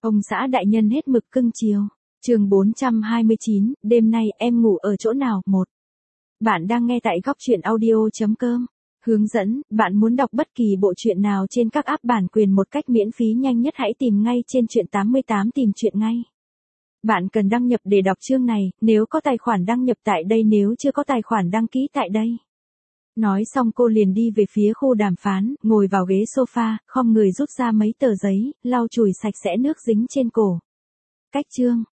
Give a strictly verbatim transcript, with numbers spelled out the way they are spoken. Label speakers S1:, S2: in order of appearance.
S1: Ông xã đại nhân hết mực cưng chiều. Chương bốn trăm hai mươi chín, đêm nay em ngủ ở chỗ nào? một. Bạn đang nghe tại góc truyện audio chấm com. Hướng dẫn, bạn muốn đọc bất kỳ bộ truyện nào trên các app bản quyền một cách miễn phí nhanh nhất hãy tìm ngay trên truyện tám mươi tám tìm truyện ngay. Bạn cần đăng nhập để đọc chương này, nếu có tài khoản đăng nhập tại đây nếu chưa có tài khoản đăng ký tại đây. Nói xong cô liền đi về phía khu đàm phán, ngồi vào ghế sofa, khom người rút ra mấy tờ giấy, lau chùi sạch sẽ nước dính trên cổ. Cách chương,